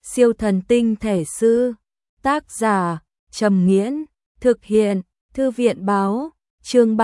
Siêu thần tinh thể sư. Tác giả Trầm Nghiễn. Thực hiện Thư viện báo. Chương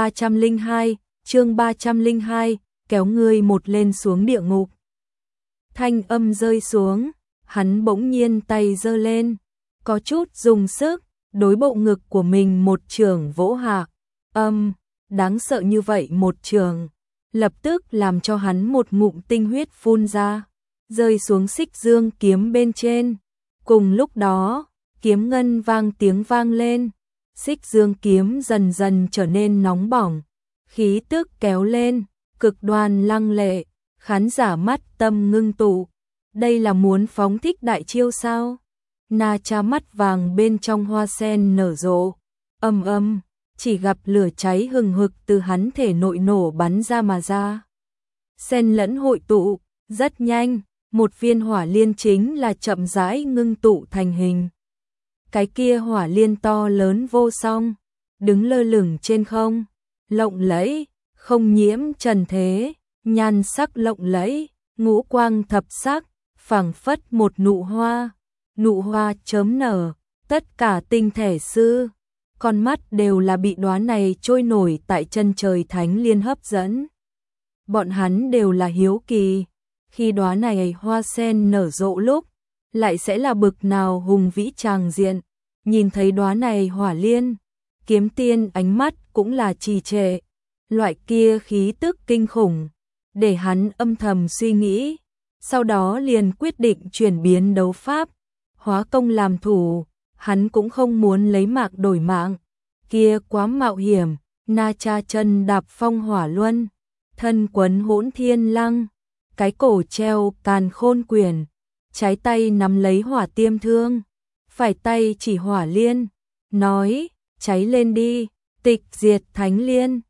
302, kéo ngươi một lên xuống địa ngục. Thanh âm rơi xuống, hắn bỗng nhiên tay giơ lên, có chút dùng sức, đối bộ ngực của mình một chưởng vỗ hạ. Đáng sợ như vậy một chưởng, lập tức làm cho hắn một ngụm tinh huyết phun ra, rơi xuống xích dương kiếm bên trên. Cùng lúc đó, kiếm ngân vang tiếng vang lên, xích dương kiếm dần dần trở nên nóng bỏng, khí tức kéo lên, cực đoan lăng lệ, khán giả mắt tâm ngưng tụ. Đây là muốn phóng thích đại chiêu sao? Na Cha mắt vàng bên trong hoa sen nở rộ, chỉ gặp lửa cháy hừng hực từ hắn thể nội nổ bắn ra mà ra. Sen lẫn hội tụ, rất nhanh, một viên hỏa liên chính là chậm rãi ngưng tụ thành hình. Cái kia hỏa liên to lớn vô song, đứng lơ lửng trên không, lộng lẫy, không nhiễm trần thế, nhan sắc lộng lẫy, ngũ quang thập sắc, phảng phất một nụ hoa chớm nở. Tất cả tinh thể sư, con mắt đều là bị đóa này trôi nổi tại chân trời thánh liên hấp dẫn. Bọn hắn đều là hiếu kỳ, khi đóa này hoa sen nở rộ lúc, lại sẽ là bực nào hùng vĩ tràng diện. Nhìn thấy đóa này hỏa liên, Kiếm Tiên ánh mắt cũng là trì trệ, loại kia khí tức kinh khủng, để hắn âm thầm suy nghĩ, sau đó liền quyết định chuyển biến đấu pháp, hóa công làm thủ. Hắn cũng không muốn lấy mạng đổi mạng, kia quá mạo hiểm. Na Cha chân đạp phong hỏa luân, thân quấn hỗn thiên lăng, cái cổ treo càn khôn quyền, trái tay nắm lấy hỏa tiêm thương, phải tay chỉ hỏa liên, nói, cháy lên đi, tịch diệt thánh liên.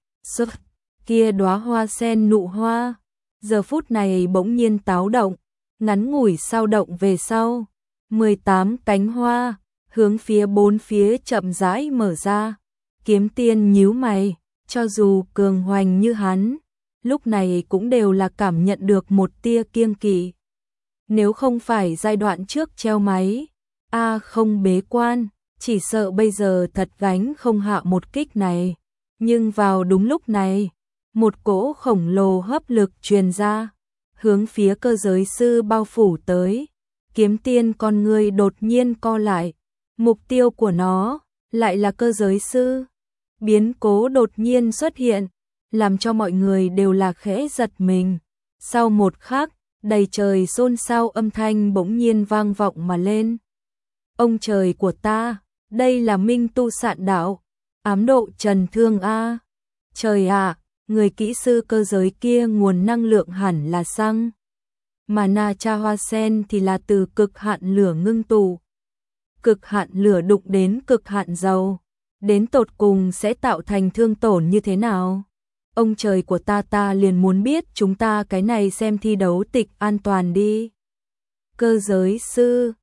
Kia đóa hoa sen nụ hoa, giờ phút này bỗng nhiên táo động, ngắn ngủi sao động về sau, 18 cánh hoa hướng phía bốn phía chậm rãi mở ra. Kiếm Tiên nhíu mày, cho dù cường hoành như hắn, lúc này cũng đều là cảm nhận được một tia kiêng kỵ. Nếu không phải giai đoạn trước treo máy, không bế quan, chỉ sợ bây giờ thật gánh không hạ một kích này. Nhưng vào đúng lúc này, một cỗ khổng lồ hấp lực truyền ra, hướng phía cơ giới sư bao phủ tới. Kiếm Tiên con người đột nhiên co lại, mục tiêu của nó lại là cơ giới sư. Biến cố đột nhiên xuất hiện, làm cho mọi người đều là khẽ giật mình. Sau một khắc, đầy trời xôn xao âm thanh bỗng nhiên vang vọng mà lên. Ông trời của ta, đây là Minh Tu Sạn Đạo, ám độ trần thương a. Trời ạ, người kỹ sư cơ giới kia nguồn năng lượng hẳn là xăng, mà Na Cha hoa sen thì là từ cực hạn lửa ngưng tụ. Cực hạn lửa đụng đến cực hạn dầu, đến tột cùng sẽ tạo thành thương tổn như thế nào? Ông trời của ta liền muốn biết. Chúng ta cái này xem thi đấu tịch an toàn đi. Cơ giới sư,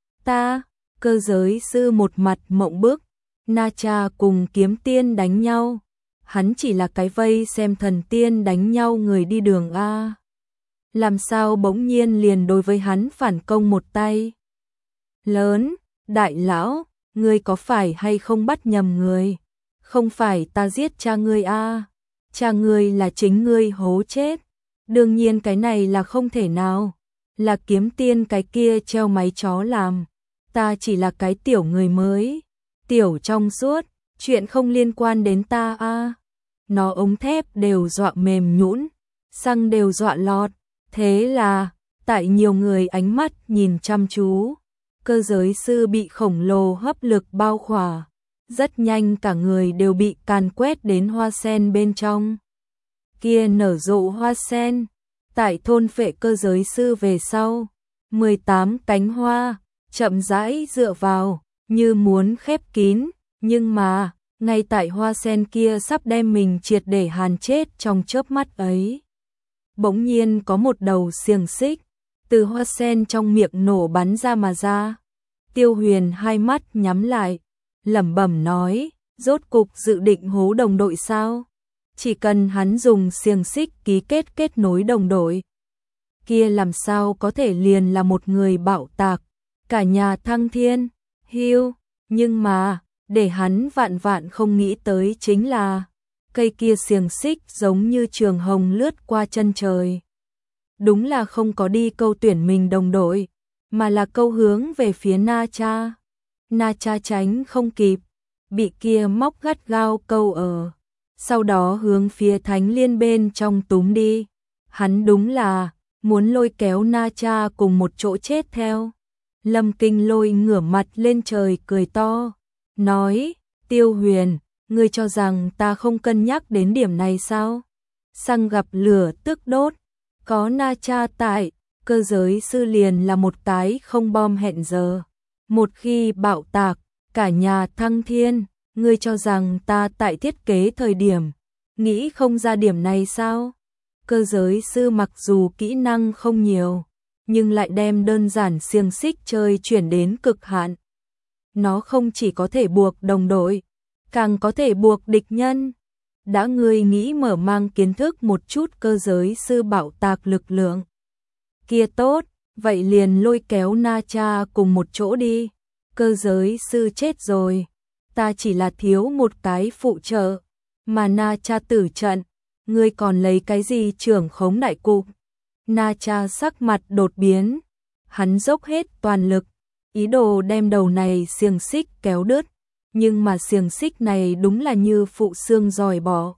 cơ giới sư một mặt mộng bức. Na Cha cùng Kiếm Tiên đánh nhau, hắn chỉ là cái vây xem thần tiên đánh nhau người đi đường a. Làm sao bỗng nhiên liền đối với hắn phản công một tay? Lớn, đại lão, ngươi có phải hay không bắt nhầm người? Không phải ta giết cha ngươi a, cha ngươi là chính ngươi hố chết. Đương nhiên cái này là không thể nào, là Kiếm Tiên cái kia treo máy chó làm. Ta chỉ là cái tiểu người mới, tiểu trong suốt, chuyện không liên quan đến ta a. Nó ống thép đều dọa mềm nhũn, xăng đều dọa lọt. Thế là, tại nhiều người ánh mắt nhìn chăm chú, cơ giới sư bị khổng lồ hấp lực bao khỏa, rất nhanh cả người đều bị càn quét đến hoa sen bên trong. Kia nở rộ hoa sen, tại thôn phệ cơ giới sư về sau, 18 cánh hoa chậm rãi dựa vào, như muốn khép kín, nhưng mà, ngay tại hoa sen kia sắp đem mình triệt để hàn chết trong chớp mắt ấy, bỗng nhiên có một đầu xiềng xích từ hoa sen trong miệng nổ bắn ra mà ra. Tiêu Huyền hai mắt nhắm lại, lẩm bẩm nói, rốt cục dự định hố đồng đội sao? Chỉ cần hắn dùng xiềng xích ký kết nối đồng đội, kia làm sao có thể liền là một người bạo tạc. cả nhà thăng thiên, hưu, nhưng mà, để hắn vạn vạn không nghĩ tới chính là, cây kia xiềng xích giống như trường hồng lướt qua chân trời. Đúng là không có đi câu tuyển mình đồng đội, mà là câu hướng về phía Na Cha. Na Cha tránh không kịp, bị kia móc gắt gao câu ở, sau đó hướng phía Thánh Liên bên trong túm đi. Hắn đúng là muốn lôi kéo Na Cha cùng một chỗ chết theo. Lâm Kinh Lôi ngửa mặt lên trời cười to, nói, Tiêu Huyền, ngươi cho rằng ta không cân nhắc đến điểm này sao? Xăng gặp lửa tức đốt, có Na Cha tại, cơ giới sư liền là một cái không bom hẹn giờ. Một khi bạo tạc, cả nhà thăng thiên, ngươi cho rằng ta tại thiết kế thời điểm, nghĩ không ra điểm này sao? Cơ giới sư mặc dù kỹ năng không nhiều, nhưng lại đem đơn giản xiềng xích chơi chuyển đến cực hạn. Nó không chỉ có thể buộc đồng đội, càng có thể buộc địch nhân. Đã ngươi nghĩ mở mang kiến thức một chút cơ giới sư bạo tạc lực lượng. Kia tốt, vậy liền lôi kéo Na Cha cùng một chỗ đi. Cơ giới sư chết rồi, ta chỉ là thiếu một cái phụ trợ, mà Na Cha tử trận, ngươi còn lấy cái gì trưởng khống đại cục? Na Cha sắc mặt đột biến, hắn dốc hết toàn lực, ý đồ đem đầu này xiềng xích kéo đứt, nhưng mà xiềng xích này đúng là như phụ xương dòi bỏ.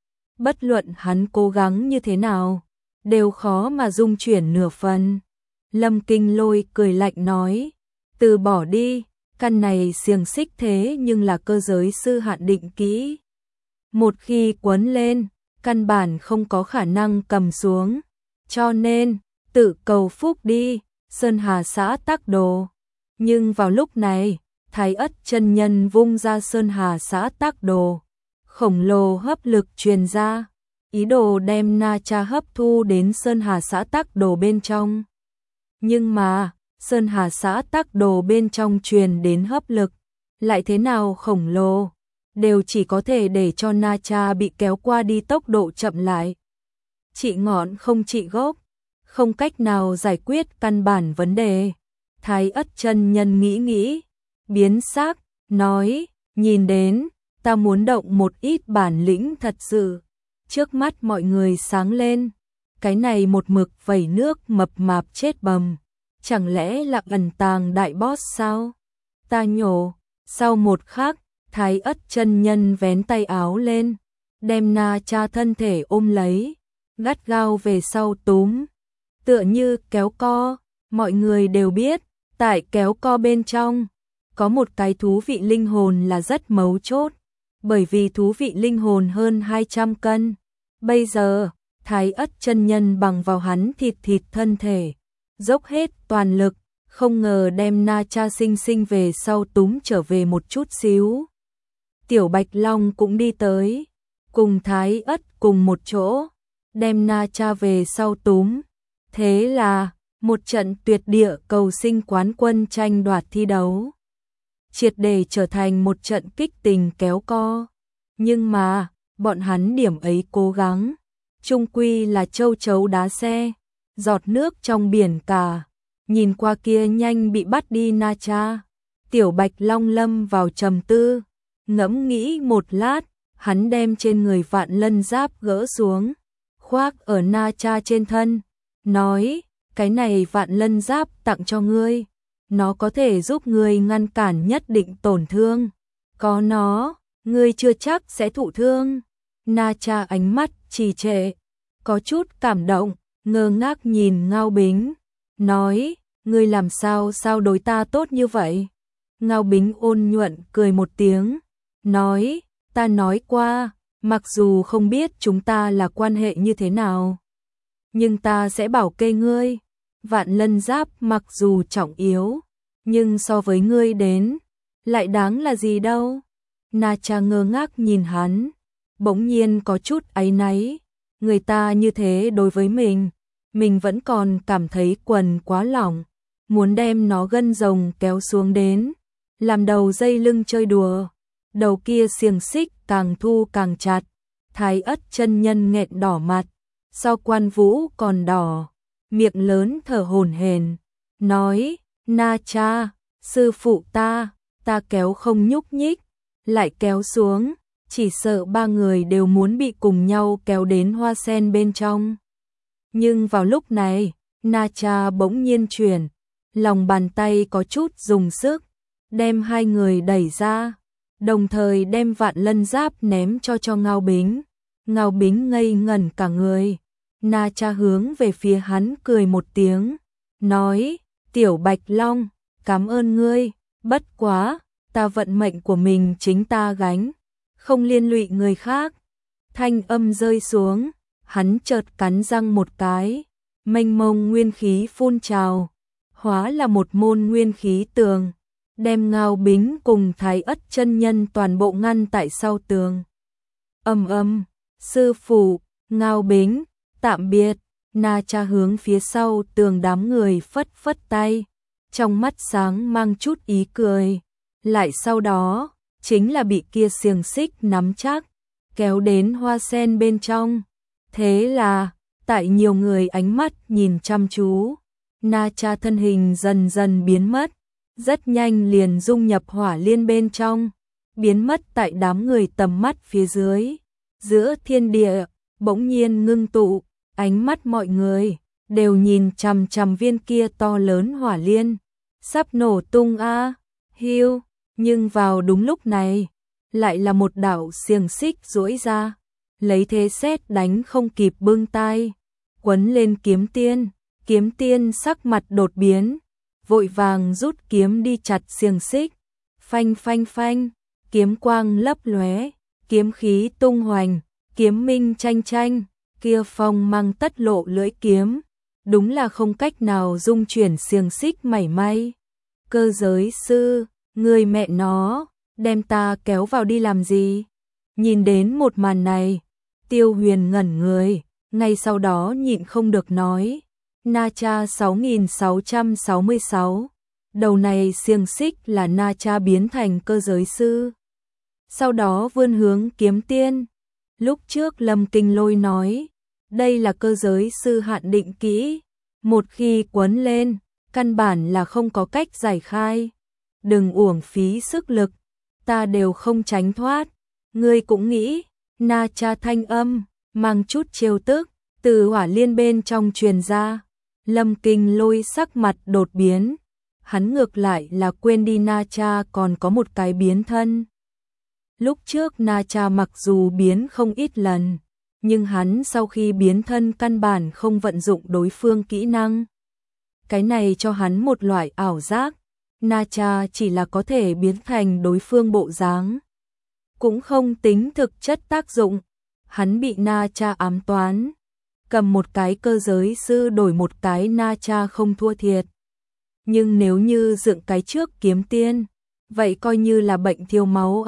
Bất luận hắn cố gắng như thế nào, đều khó mà dung chuyển nửa phần. Lâm Kinh Lôi cười lạnh nói, từ bỏ đi, căn này xiềng xích thế nhưng là cơ giới sư hạn định kỹ. Một khi quấn lên, căn bản không có khả năng cầm xuống, cho nên, tự cầu phúc đi, Sơn Hà xã Tắc Đồ. Nhưng vào lúc này, Thái Ất chân nhân vung ra Sơn Hà xã Tắc Đồ, khổng lồ hấp lực truyền ra, ý đồ đem Na Cha hấp thu đến Sơn Hà xã Tắc Đồ bên trong. Nhưng mà, Sơn Hà xã Tắc Đồ bên trong truyền đến hấp lực, lại thế nào khổng lồ, đều chỉ có thể để cho Na Cha bị kéo qua đi tốc độ chậm lại. Trị ngọn không trị gốc, không cách nào giải quyết căn bản vấn đề. Thái Ất chân nhân nghĩ, biến sắc, nói, nhìn đến, ta muốn động một ít bản lĩnh thật sự. Trước mắt mọi người sáng lên, cái này một mực vẩy nước mập mạp chết bầm, chẳng lẽ là ẩn tàng đại boss sao? Ta nhổ, sau một khắc, Thái Ất chân nhân vén tay áo lên, đem Na Cha thân thể ôm lấy, gắt gao về sau túm, tựa như kéo co. Mọi người đều biết, tại kéo co bên trong, có một cái thú vị linh hồn là rất mấu chốt, bởi vì thú vị linh hồn hơn 200 cân. Bây giờ, Thái Ất chân nhân bằng vào hắn thịt thân thể, dốc hết toàn lực, không ngờ đem Na Cha sinh sinh về sau túm trở về một chút xíu. Tiểu Bạch Long cũng đi tới, cùng Thái Ất cùng một chỗ, đem Na Cha về sau túm. Thế là, một trận tuyệt địa cầu sinh quán quân tranh đoạt thi đấu, triệt để trở thành một trận kích tình kéo co. Nhưng mà, bọn hắn điểm ấy cố gắng, chung quy là châu chấu đá xe, giọt nước trong biển cả. Nhìn qua kia nhanh bị bắt đi Na Cha, Tiểu Bạch Long lâm vào trầm tư, ngẫm nghĩ một lát, hắn đem trên người Vạn Lân giáp gỡ xuống, khoác ở Na Cha trên thân, nói, cái này Vạn Lân giáp tặng cho ngươi, nó có thể giúp ngươi ngăn cản nhất định tổn thương, có nó, ngươi chưa chắc sẽ thụ thương. Na Cha ánh mắt trì trệ, có chút cảm động, ngơ ngác nhìn Ngao Bính, nói, ngươi làm sao đối ta tốt như vậy? Ngao Bính ôn nhuận cười một tiếng, nói, ta nói qua, mặc dù không biết chúng ta là quan hệ như thế nào, nhưng ta sẽ bảo kê ngươi. Vạn Lân giáp mặc dù trọng yếu, nhưng so với ngươi đến, lại đáng là gì đâu? Na Cha ngơ ngác nhìn hắn, bỗng nhiên có chút áy náy, người ta như thế đối với mình vẫn còn cảm thấy quần quá lỏng, muốn đem nó gân rồng kéo xuống đến, làm đầu dây lưng chơi đùa. Đầu kia xiềng xích càng thu càng chặt, Thái Ất chân nhân nghẹn đỏ mặt, so Quan Vũ còn đỏ, miệng lớn thở hổn hển, nói, Na Cha, sư phụ ta kéo không nhúc nhích, lại kéo xuống, chỉ sợ ba người đều muốn bị cùng nhau kéo đến hoa sen bên trong. Nhưng vào lúc này, Na Cha bỗng nhiên chuyển, lòng bàn tay có chút dùng sức, đem hai người đẩy ra, đồng thời đem Vạn Lân Giáp ném cho Ngao Bính. Ngao Bính ngây ngẩn cả người. Na Cha hướng về phía hắn cười một tiếng, nói, Tiểu Bạch Long, cảm ơn ngươi, bất quá, ta vận mệnh của mình chính ta gánh, không liên lụy người khác. Thanh âm rơi xuống, hắn chợt cắn răng một cái, mênh mông nguyên khí phun trào, hóa là một môn nguyên khí tường, đem Ngao Bính cùng Thái Ất chân nhân toàn bộ ngăn tại sau tường. Sư phụ, Ngao Bính, tạm biệt. Na Cha hướng phía sau tường đám người phất phất tay, trong mắt sáng mang chút ý cười, lại sau đó, chính là bị kia xiềng xích nắm chắc, kéo đến hoa sen bên trong. Thế là, tại nhiều người ánh mắt nhìn chăm chú, Na Cha thân hình dần dần biến mất, rất nhanh liền dung nhập hỏa liên bên trong, biến mất tại đám người tầm mắt phía dưới. Giữa thiên địa, bỗng nhiên ngưng tụ, ánh mắt mọi người đều nhìn chằm chằm viên kia to lớn hỏa liên, sắp nổ tung hiu, nhưng vào đúng lúc này, lại là một đạo xiềng xích duỗi ra, lấy thế sét đánh không kịp bưng tay, quấn lên Kiếm Tiên sắc mặt đột biến, vội vàng rút kiếm đi chặt xiềng xích, phanh phanh phanh, kiếm quang lấp lóe, kiếm khí tung hoành, kiếm minh tranh tranh, kia phong mang tất lộ lưỡi kiếm, đúng là không cách nào dung chuyển xiềng xích mảy may. Cơ giới sư, người mẹ nó, đem ta kéo vào đi làm gì? Nhìn đến một màn này, Tiêu Huyền ngẩn người, ngay sau đó nhịn không được nói, Na Cha 6666, đầu này xiềng xích là Na Cha biến thành cơ giới sư. Sau đó vươn hướng Kiếm Tiên. Lúc trước Lâm Kinh Lôi nói, đây là cơ giới sư hạn định kỹ, một khi quấn lên, căn bản là không có cách giải khai. Đừng uổng phí sức lực, ta đều không tránh thoát. Ngươi cũng nghĩ, Na Cha thanh âm, mang chút trêu tức, từ hỏa liên bên trong truyền ra. Lâm Kinh Lôi sắc mặt đột biến, hắn ngược lại là quên đi Na Cha còn có một cái biến thân. Lúc trước Na Cha mặc dù biến không ít lần, nhưng hắn sau khi biến thân căn bản không vận dụng đối phương kỹ năng. Cái này cho hắn một loại ảo giác, Na Cha chỉ là có thể biến thành đối phương bộ dáng, cũng không tính thực chất tác dụng. Hắn bị Na Cha ám toán, cầm một cái cơ giới sư đổi một cái Na Cha không thua thiệt. Nhưng nếu như dựng cái trước Kiếm Tiên, vậy coi như là bệnh thiếu máu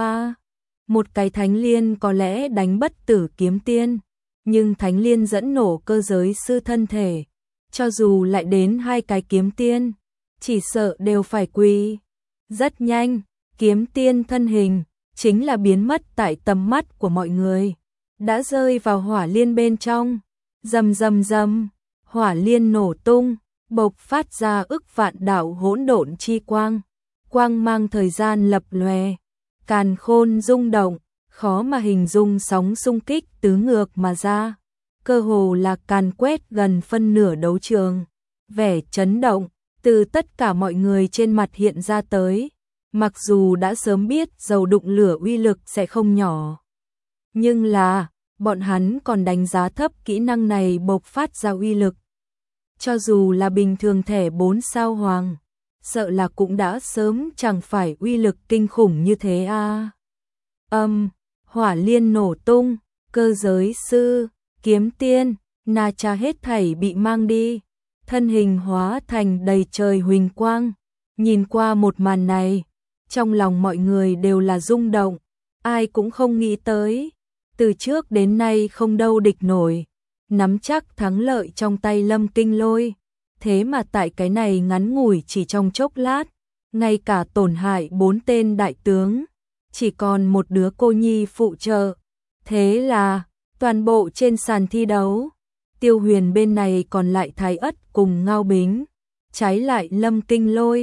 Một cái Thánh Liên có lẽ đánh bất tử Kiếm Tiên, nhưng Thánh Liên dẫn nổ cơ giới sư thân thể, cho dù lại đến hai cái Kiếm Tiên, chỉ sợ đều phải quỳ. Rất nhanh, Kiếm Tiên thân hình chính là biến mất tại tầm mắt của mọi người, đã rơi vào hỏa liên bên trong. Rầm rầm rầm, hỏa liên nổ tung, bộc phát ra ức vạn đạo hỗn độn chi quang, quang mang thời gian lập lòe, càn khôn rung động, khó mà hình dung sóng xung kích tứ ngược mà ra, cơ hồ là càn quét gần phân nửa đấu trường. Vẻ chấn động từ tất cả mọi người trên mặt hiện ra tới, mặc dù đã sớm biết dầu đụng lửa uy lực sẽ không nhỏ, nhưng là bọn hắn còn đánh giá thấp kỹ năng này bộc phát ra uy lực. Cho dù là bình thường thẻ 4 sao hoàng, sợ là cũng đã sớm chẳng phải uy lực kinh khủng như thế hỏa liên nổ tung, cơ giới sư, Kiếm Tiên, Na Cha hết thảy bị mang đi, thân hình hóa thành đầy trời huỳnh quang. Nhìn qua một màn này, trong lòng mọi người đều là rung động, ai cũng không nghĩ tới. Từ trước đến nay không đâu địch nổi, nắm chắc thắng lợi trong tay Lâm Kinh Lôi. Thế mà tại cái này ngắn ngủi chỉ trong chốc lát, ngay cả tổn hại 4 tên đại tướng, chỉ còn một đứa cô nhi phụ trợ. Thế là, toàn bộ trên sàn thi đấu, Tiêu Huyền bên này còn lại Thái Ất cùng Ngao Bính, trái lại Lâm Kinh Lôi,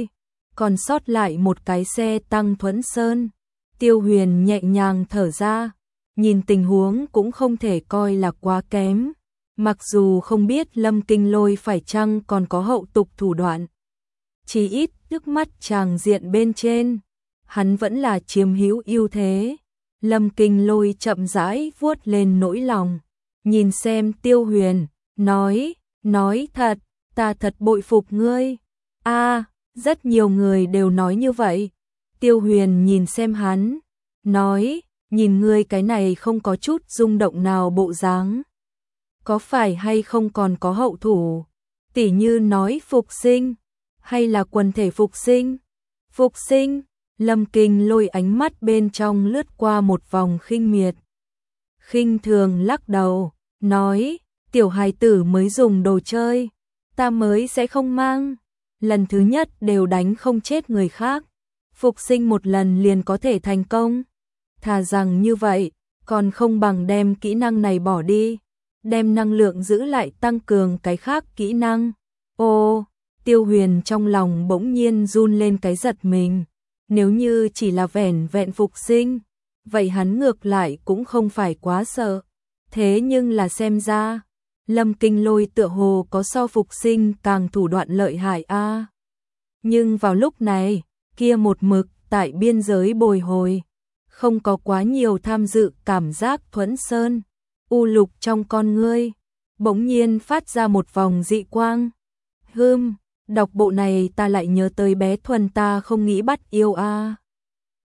còn sót lại một cái xe tăng Thuẫn Sơn. Tiêu Huyền nhẹ nhàng thở ra, nhìn tình huống cũng không thể coi là quá kém. Mặc dù không biết Lâm Kinh Lôi phải chăng còn có hậu tục thủ đoạn. Chỉ ít trước mắt chàng diện bên trên, hắn vẫn là chiếm hữu ưu thế. Lâm Kinh Lôi chậm rãi vuốt lên nỗi lòng, nhìn xem Tiêu Huyền, nói thật, ta thật bội phục ngươi. Rất nhiều người đều nói như vậy. Tiêu Huyền nhìn xem hắn, nói, nhìn ngươi cái này không có chút rung động nào bộ dáng. Có phải hay không còn có hậu thủ, tỉ như nói phục sinh, hay là quần thể phục sinh? Phục sinh, Lâm Kinh Lôi ánh mắt bên trong lướt qua một vòng khinh miệt. Khinh thường lắc đầu, nói, tiểu hài tử mới dùng đồ chơi, ta mới sẽ không mang. Lần thứ nhất đều đánh không chết người khác, phục sinh một lần liền có thể thành công. Thà rằng như vậy, còn không bằng đem kỹ năng này bỏ đi, đem năng lượng giữ lại tăng cường cái khác kỹ năng. Ô, Tiêu Huyền trong lòng bỗng nhiên run lên cái giật mình. Nếu như chỉ là vẻn vẹn phục sinh, vậy hắn ngược lại cũng không phải quá sợ. Thế nhưng là xem ra, Lâm Kinh Lôi tựa hồ có so phục sinh càng thủ đoạn lợi hại a. Nhưng vào lúc này, kia một mực tại biên giới bồi hồi, không có quá nhiều tham dự cảm giác Thuẫn Sơn. U lục trong con ngươi, bỗng nhiên phát ra một vòng dị quang. Đọc bộ này ta lại nhớ tới bé Thuần ta không nghĩ bắt yêu a.